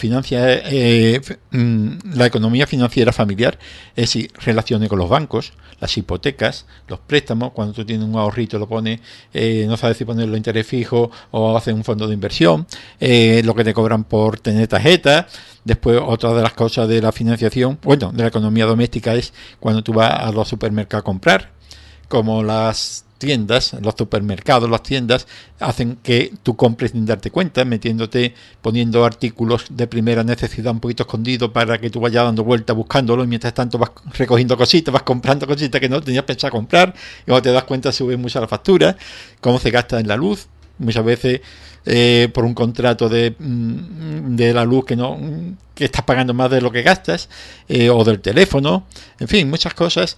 la economía financiera familiar, es decir, relaciones con los bancos, las hipotecas, los préstamos, cuando tú tienes un ahorrito lo pones, no sabes si ponerlo a interés fijo o hacer un fondo de inversión, lo que te cobran por tener tarjeta. Después, otra de las causas de la financiación, bueno, de la economía doméstica, es cuando tú vas a los supermercados a comprar. Como las tiendas, los supermercados, las tiendas hacen que tú compres sin darte cuenta, poniendo artículos de primera necesidad un poquito escondidos para que tú vayas dando vueltas buscándolo y mientras tanto vas recogiendo cositas, vas comprando cositas que no tenías pensado comprar y cuando te das cuenta sube mucho la factura, cómo se gasta en la luz, muchas veces por un contrato de la luz que estás pagando más de lo que gastas, o del teléfono, en fin, muchas cosas,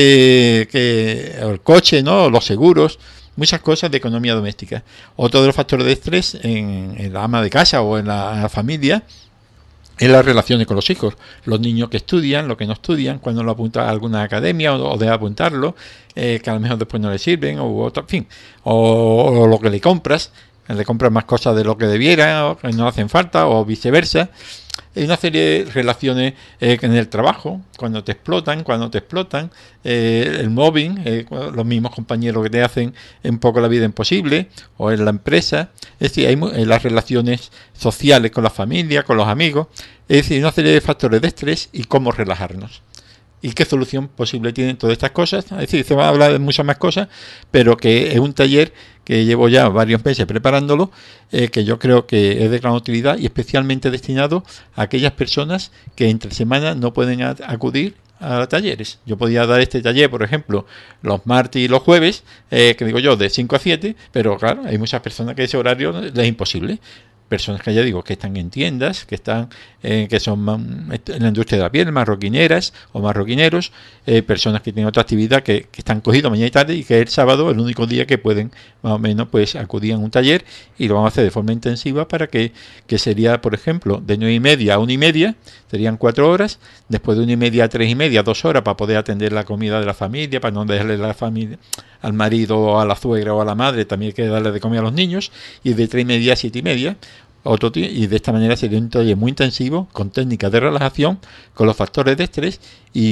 el coche, ¿no? Los seguros, muchas cosas de economía doméstica. Otro de los factores de estrés en la ama de casa o en la familia es las relaciones con los hijos, los niños que estudian, los que no estudian, cuando lo apunta a alguna academia o debe apuntarlo, que a lo mejor después no le sirven, o otro, en fin, o lo que le compras más cosas de lo que debiera, o que no hacen falta, o viceversa. Hay una serie de relaciones en el trabajo, cuando te explotan, el mobbing, los mismos compañeros que te hacen un poco la vida imposible, o en la empresa, es decir, hay las relaciones sociales con la familia, con los amigos, es decir, una serie de factores de estrés y cómo relajarnos. ¿Y qué solución posible tienen todas estas cosas? Es decir, se va a hablar de muchas más cosas, pero que es un taller que llevo ya varios meses preparándolo, que yo creo que es de gran utilidad y especialmente destinado a aquellas personas que entre semana no pueden acudir a talleres. Yo podía dar este taller, por ejemplo, los martes y los jueves, que digo yo, de 5 a 7, pero claro, hay muchas personas que ese horario les es imposible. Personas que ya digo que están en tiendas, que están que son en la industria de la piel, marroquineras o marroquineros, personas que tienen otra actividad que están cogidos mañana y tarde y que el sábado el único día que pueden más o menos pues acudir a un taller y lo vamos a hacer de forma intensiva para que sería, por ejemplo, de 9:30 a 1:30, serían 4 horas, después de 1:30 a 3:30, 2 horas para poder atender la comida de la familia, para no dejarle la familia al marido o a la suegra o a la madre, también hay que darle de comer a los niños, y de 3:30 a 7:30 y de esta manera sería un taller muy intensivo con técnicas de relajación, con los factores de estrés,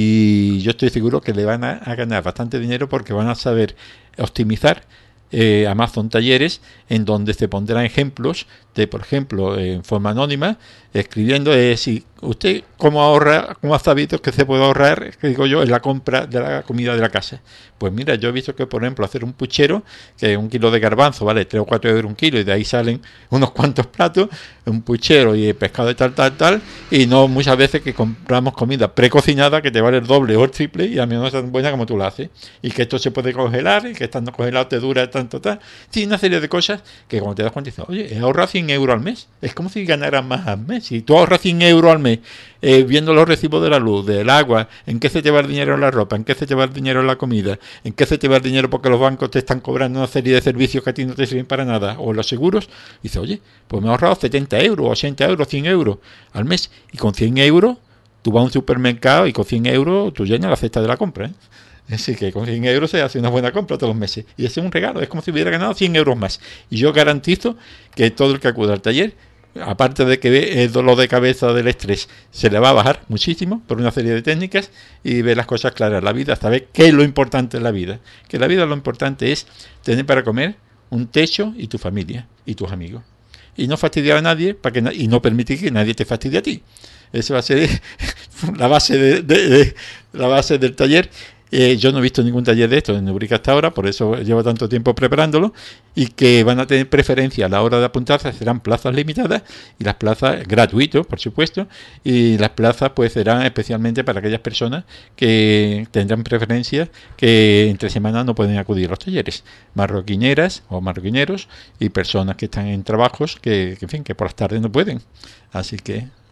y yo estoy seguro que le van a ganar bastante dinero porque van a saber optimizar Amazon Talleres, en donde se pondrán ejemplos de, por ejemplo, en forma anónima, escribiendo si usted cómo ha sabido que se puede ahorrar, que digo yo, en la compra de la comida de la casa. Pues mira, yo he visto que, por ejemplo, hacer un puchero, que 1 kilo de garbanzo vale 3 o 4 euros un kilo, y de ahí salen unos cuantos platos, un puchero y pescado de tal, y no muchas veces que compramos comida precocinada que te vale el doble o el triple y a mí no es tan buena como tú la haces, y que esto se puede congelar, y que estando congelado te dura tanto, sí, una serie de cosas que cuando te das cuenta dices, oye, he ahorrado 100 euros al mes, es como si ganaras más al mes. Si tú ahorras 100 euros al mes viendo los recibos de la luz, del agua, en qué se te va el dinero en la ropa, en qué se te va el dinero en la comida, en qué se te va el dinero porque los bancos te están cobrando una serie de servicios que a ti no te sirven para nada, o los seguros, dices, oye, pues me he ahorrado 70 euros, 80 euros, 100 euros al mes, y con 100 euros tú vas a un supermercado y con 100 euros tú llenas la cesta de la compra, Así que con 100 euros se hace una buena compra todos los meses. Y ese es un regalo, es como si hubiera ganado 100 euros más. Y yo garantizo que todo el que acuda al taller, aparte de que el dolor de cabeza del estrés se le va a bajar muchísimo por una serie de técnicas y ve las cosas claras. La vida, saber qué es lo importante en la vida. Que la vida lo importante es tener para comer, un techo y tu familia y tus amigos. Y no fastidiar a nadie y no permitir que nadie te fastidie a ti. Esa va a ser la base la base del taller. Yo no he visto ningún taller de esto en Ubrica hasta ahora, por eso llevo tanto tiempo preparándolo, y que van a tener preferencia a la hora de apuntarse, serán plazas limitadas, y las plazas gratuitos, por supuesto, y las plazas pues serán especialmente para aquellas personas que tendrán preferencia, que entre semanas no pueden acudir a los talleres, marroquineras o marroquineros, y personas que están en trabajos que en fin, que por las tardes no pueden. Así que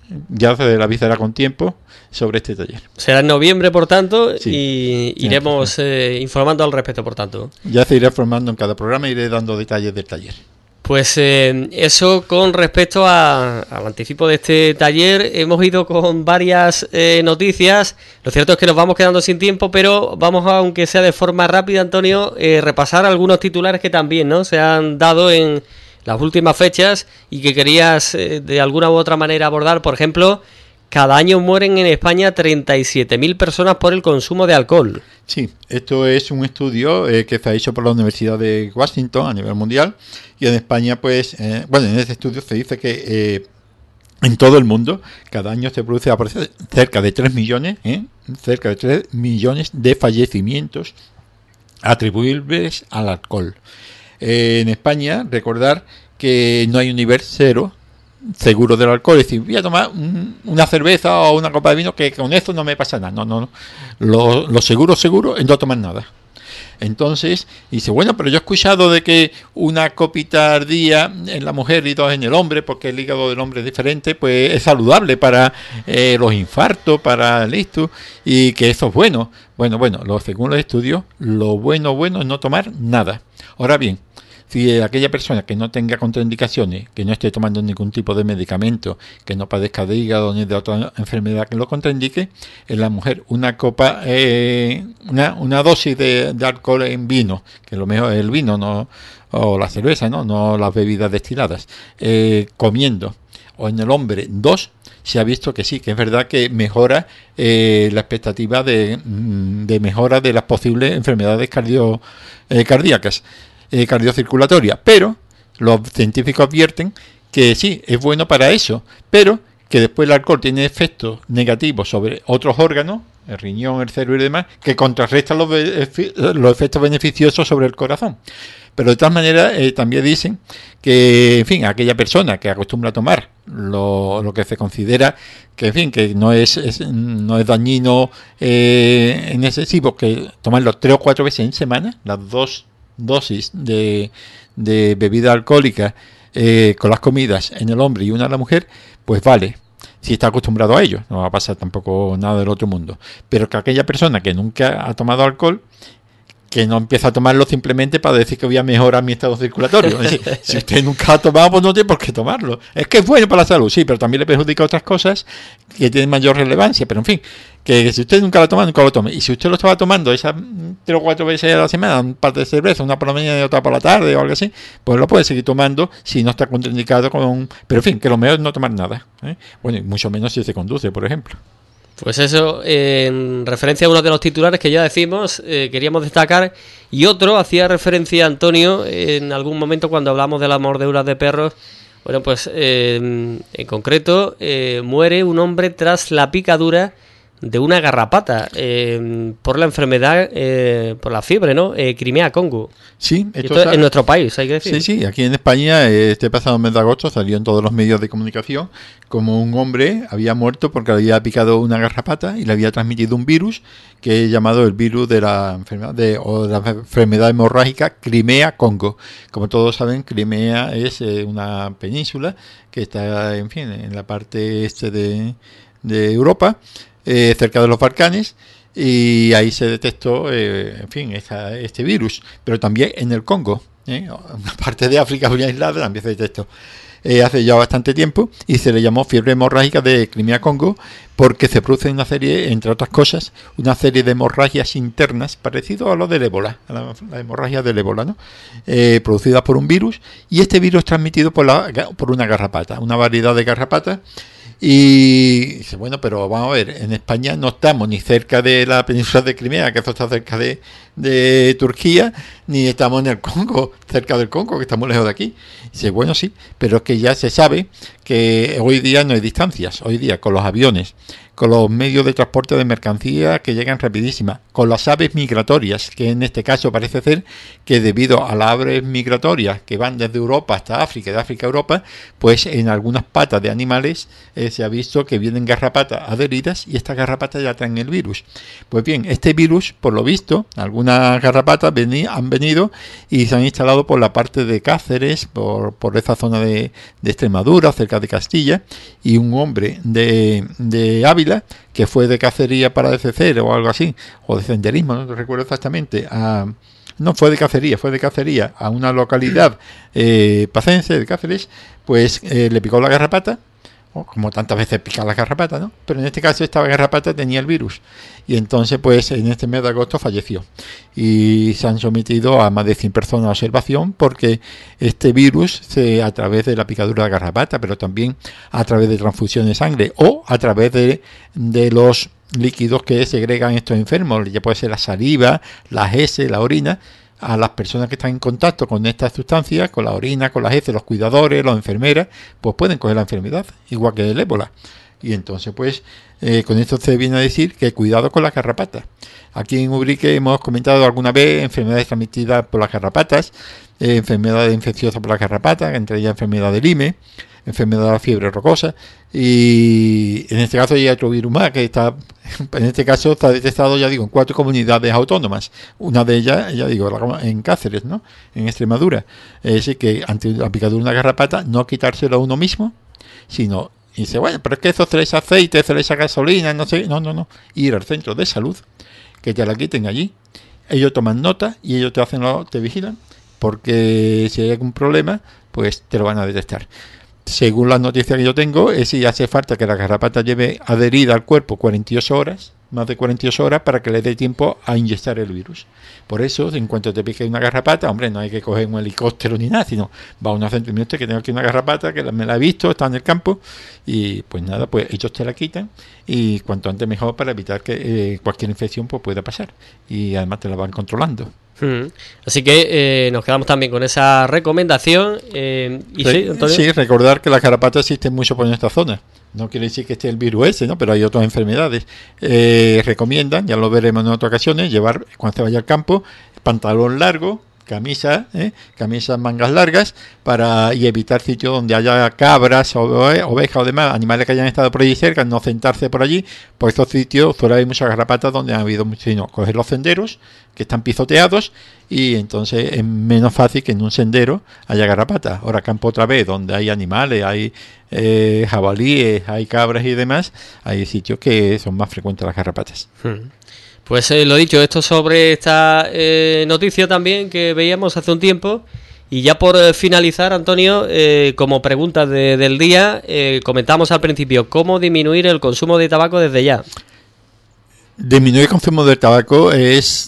ya se le avisará con tiempo sobre este taller. Será en noviembre, por tanto, Sí. y iremos informando al respecto, por tanto. Ya se irá formando en cada programa, iré dando detalles del taller. Pues eso con respecto al anticipo de este taller. Hemos ido con varias noticias. Lo cierto es que nos vamos quedando sin tiempo, pero vamos, aunque sea de forma rápida, Antonio, repasar algunos titulares que también, ¿no?, se han dado en las últimas fechas y que querías de alguna u otra manera abordar. Por ejemplo, cada año mueren en España 37.000 personas por el consumo de alcohol. Sí, esto es un estudio que se ha hecho por la Universidad de Washington a nivel mundial, y en España, pues, en este estudio se dice que en todo el mundo cada año se produce cerca de 3 millones, cerca de 3 millones de fallecimientos atribuibles al alcohol. En España, recordar que no hay un nivel cero seguro del alcohol, es decir, voy a tomar una cerveza o una copa de vino que con esto no me pasa nada. No. Lo seguro es no tomar nada. Entonces dice, bueno, pero yo he escuchado de que una copita al día en la mujer y 2 en el hombre, porque el hígado del hombre es diferente, pues es saludable para los infartos, para el ictus, y que eso es bueno. Bueno, según los estudios, lo bueno es no tomar nada. Ahora bien, si aquella persona que no tenga contraindicaciones, que no esté tomando ningún tipo de medicamento, que no padezca de hígado ni de otra enfermedad que lo contraindique, en la mujer una copa, una dosis de alcohol en vino, que lo mejor es el vino, no, o la cerveza, no las bebidas destiladas, comiendo, o en el hombre 2, se ha visto que sí, que es verdad que mejora la expectativa de mejora de las posibles enfermedades cardíacas. Cardiocirculatoria, pero los científicos advierten que sí, es bueno para eso, pero que después el alcohol tiene efectos negativos sobre otros órganos, el riñón, el cerebro y demás, que contrarrestan los efectos beneficiosos sobre el corazón. Pero de todas maneras también dicen que, en fin, aquella persona que acostumbra a tomar lo que se considera que, en fin, que no es dañino en excesivo, que tomarlo 3 o 4 veces en semana, las 2 dosis de bebida alcohólica con las comidas en el hombre y una en la mujer, pues vale, si está acostumbrado a ello, no va a pasar tampoco nada del otro mundo. Pero que aquella persona que nunca ha tomado alcohol, que no empieza a tomarlo simplemente para decir que voy a mejorar mi estado circulatorio. Es decir, si usted nunca ha tomado, pues no tiene por qué tomarlo. Es que es bueno para la salud, sí, pero también le perjudica otras cosas que tienen mayor relevancia. Pero en fin, que si usted nunca lo toma, nunca lo tome. Y si usted lo estaba tomando esas 3 o 4 veces a la semana, un par de cerveza, una por la mañana y otra por la tarde o algo así, pues lo puede seguir tomando si no está contraindicado con... Pero en fin, que lo mejor es no tomar nada. Bueno, y mucho menos si se conduce, por ejemplo. Pues eso, en referencia a uno de los titulares que ya decimos, queríamos destacar, y otro hacía referencia, Antonio, en algún momento cuando hablamos de las mordeduras de perros. Bueno, pues en concreto, muere un hombre tras la picadura de una garrapata por la enfermedad, por la fiebre, ¿no? Crimea-Congo. Sí, esto en nuestro país, hay que decir. Sí, aquí en España, este pasado mes de agosto salió en todos los medios de comunicación como un hombre había muerto porque le había picado una garrapata y le había transmitido un virus que es llamado el virus de la enfermedad hemorrágica Crimea-Congo. Como todos saben, Crimea es una península que está, en fin, en la parte este de Europa, cerca de los Balcanes, y ahí se detectó, en fin, este virus, pero también en el Congo, una parte de África muy aislada, también se detectó hace ya bastante tiempo, y se le llamó fiebre hemorrágica de Crimea-Congo porque se produce una serie, entre otras cosas, una serie de hemorragias internas parecido a lo del ébola, a la hemorragia del ébola, ¿no? Producidas por un virus, y este virus es transmitido por una garrapata, una variedad de garrapatas. Y dice, bueno, pero vamos a ver, en España no estamos ni cerca de la península de Crimea, que eso está cerca de Turquía, ni estamos en el Congo, cerca del Congo, que está muy lejos de aquí. Dice, bueno, sí, pero es que ya se sabe que hoy día no hay distancias, hoy día con los aviones, con los medios de transporte de mercancías que llegan rapidísimas, con las aves migratorias, que en este caso parece ser que debido a las aves migratorias que van desde Europa hasta África, de África a Europa, pues en algunas patas de animales se ha visto que vienen garrapatas adheridas y estas garrapatas ya traen el virus. Pues bien, este virus, por lo visto, algunas algunas garrapatas han venido y se han instalado por la parte de Cáceres, por esa zona de Extremadura, cerca de Castilla, y un hombre de Ávila, que fue de cacería para DCC o algo así, o de senderismo, no recuerdo exactamente, no fue de cacería a una localidad pacense de Cáceres, pues le picó la garrapata, como tantas veces pica la garrapata, ¿no? Pero en este caso esta garrapata tenía el virus y entonces pues en este mes de agosto falleció y se han sometido a más de 100 personas a observación porque este virus a través de la picadura de garrapata, pero también a través de transfusión de sangre o a través de los líquidos que segregan estos enfermos, ya puede ser la saliva, las heces, la orina, a las personas que están en contacto con estas sustancias, con la orina, con las heces, los cuidadores, las enfermeras, pues pueden coger la enfermedad, igual que el ébola. Y entonces, pues, con esto se viene a decir que cuidado con las garrapatas. Aquí en Ubrique hemos comentado alguna vez enfermedades transmitidas por las garrapatas, enfermedades infecciosas por las garrapatas, entre ellas enfermedad de Lyme, enfermedad de la fiebre rocosa, y en este caso hay otro virus más que está detectado, ya digo, en 4 comunidades autónomas. Una de ellas, ya digo, en Cáceres, ¿no? En Extremadura. Es decir, que ante la picadura de una garrapata, no quitárselo a uno mismo, sino, y dice, bueno, pero es que eso se le echa aceite, se le echa gasolina, no sé, no, ir al centro de salud, que te la quiten allí. Ellos toman nota y ellos te vigilan, porque si hay algún problema, pues te lo van a detectar. Según las noticias que yo tengo, es si hace falta que la garrapata lleve adherida al cuerpo 48 horas, más de 48 horas, para que le dé tiempo a inyectar el virus. Por eso, en cuanto te pique una garrapata, hombre, no hay que coger un helicóptero ni nada, sino va a una centro que tengo aquí una garrapata, que me la he visto, está en el campo, y pues nada, pues ellos te la quitan, y cuanto antes mejor para evitar que cualquier infección pues pueda pasar, y además te la van controlando. Así que nos quedamos también con esa recomendación. Sí, recordar que las garrapatas existen mucho por esta zona. No quiere decir que esté el virus ese, ¿no? Pero hay otras enfermedades. Recomiendan, ya lo veremos en otras ocasiones, llevar cuando se vaya al campo pantalón largo, camisas mangas largas, y evitar sitios donde haya cabras, ovejas o demás, animales que hayan estado por allí cerca, no sentarse por allí. Por estos sitios suele haber muchas garrapatas donde ha habido mucho, sino coger los senderos que están pisoteados y entonces es menos fácil que en un sendero haya garrapatas. Ahora campo otra vez donde hay animales, hay jabalíes, hay cabras y demás, hay sitios que son más frecuentes las garrapatas. Pues lo dicho, esto sobre esta noticia también que veíamos hace un tiempo. Y ya por finalizar, Antonio, como pregunta del día, comentamos al principio cómo disminuir el consumo de tabaco desde ya. Disminuir el consumo del tabaco es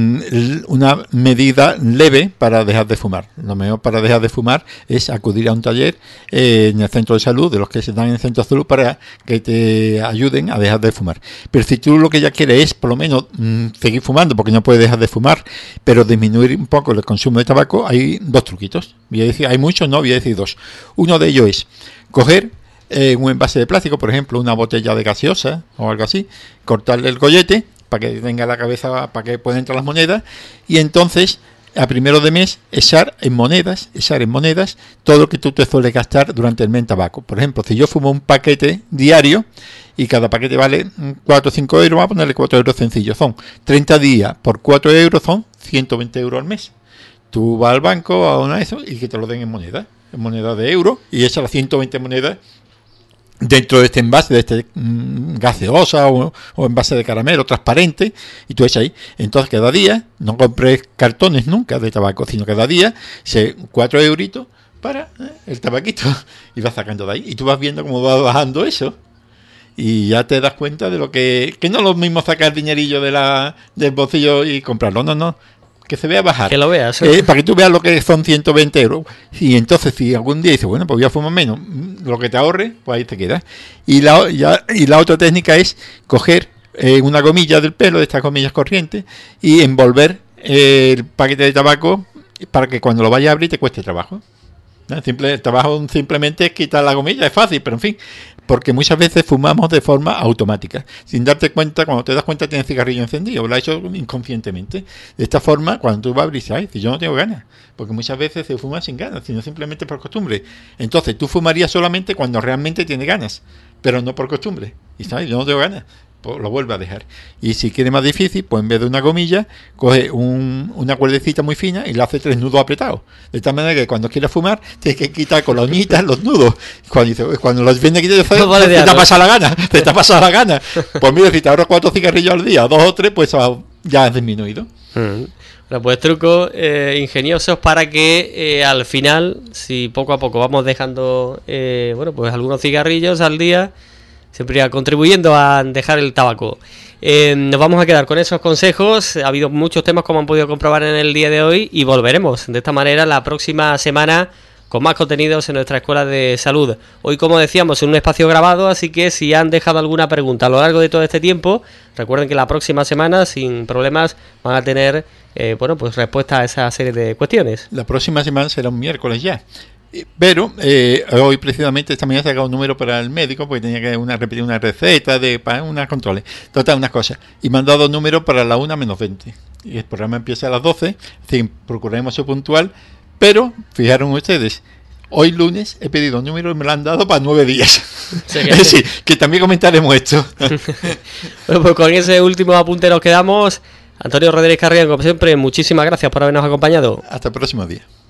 una medida leve para dejar de fumar. Lo mejor para dejar de fumar es acudir a un taller en el centro de salud, de los que se dan en el centro de salud, para que te ayuden a dejar de fumar. Pero si tú lo que ya quieres es por lo menos seguir fumando, porque no puedes dejar de fumar, pero disminuir un poco el consumo de tabaco, hay 2 truquitos. Voy a decir, hay muchos, no, voy a decir 2. Uno de ellos es coger un envase de plástico, por ejemplo, una botella de gaseosa o algo así, cortarle el gollete para que tenga la cabeza, para que puedan entrar las monedas, y entonces a primero de mes echar en monedas todo lo que tú te sueles gastar durante el mes en tabaco. Por ejemplo, si yo fumo un paquete diario y cada paquete vale 4 o 5 euros, vamos a ponerle 4 euros sencillos, son 30 días por 4 euros, son 120 euros al mes. Tú vas al banco a una de eso y que te lo den en moneda de euro, y echas las 120 monedas dentro de este envase, de este gaseosa o envase de caramelo transparente, y tú echas ahí. Entonces cada día, no compres cartones nunca de tabaco, sino cada día 4 euritos para el tabaquito, y vas sacando de ahí, y tú vas viendo cómo va bajando eso, y ya te das cuenta de lo que no es lo mismo sacar dinerillo del bolsillo y comprarlo, no, que se vea bajar. Que lo veas. Para que tú veas lo que son 120 euros. Y entonces, si algún día dices, bueno, pues voy a fumar menos, lo que te ahorre, pues ahí te queda. Y la otra técnica es coger una gomilla del pelo, de estas gomillas corrientes, y envolver el paquete de tabaco para que cuando lo vayas a abrir te cueste trabajo. El trabajo simplemente es quitar la gomilla, es fácil, pero en fin, porque muchas veces fumamos de forma automática, sin darte cuenta. Cuando te das cuenta tienes cigarrillo encendido, lo has hecho inconscientemente. De esta forma, cuando tú vas a abrir, ¿sabes? Si yo no tengo ganas, porque muchas veces se fuma sin ganas, sino simplemente por costumbre. Entonces tú fumarías solamente cuando realmente tienes ganas, pero no por costumbre. Y sabes, yo no tengo ganas, pues lo vuelve a dejar. Y si quiere más difícil, pues en vez de una gomilla, coge una cuerdecita muy fina y le hace 3 nudos apretados. De tal manera que cuando quiera fumar, tiene que quitar con la uñita los nudos. Cuando los viene a quitar, te está pasando la gana. Pues mira, si te ahorras 4 cigarrillos al día, 2 o 3, pues ya has disminuido. Bueno, pues trucos ingeniosos para que al final, si poco a poco vamos dejando pues algunos cigarrillos al día, siempre irá contribuyendo a dejar el tabaco. Nos vamos a quedar con esos consejos. Ha habido muchos temas, como han podido comprobar en el día de hoy, y volveremos de esta manera la próxima semana con más contenidos en nuestra Escuela de Salud. Hoy, como decíamos, en un espacio grabado, así que si han dejado alguna pregunta a lo largo de todo este tiempo, recuerden que la próxima semana, sin problemas, van a tener pues respuesta a esa serie de cuestiones. La próxima semana será un miércoles ya. Pero hoy precisamente esta mañana he sacado un número para el médico porque tenía que repetir una receta para unas controles, total, unas cosas, y me han dado números para la 1:20 y el programa empieza a las 12, así procuraremos ser puntual, pero fijaron ustedes, hoy lunes he pedido un número y me lo han dado para 9 días. Es decir, que también comentaremos esto. Bueno, pues con ese último apunte nos quedamos. Antonio Rodríguez Carrión, como siempre, muchísimas gracias por habernos acompañado. Hasta el próximo día.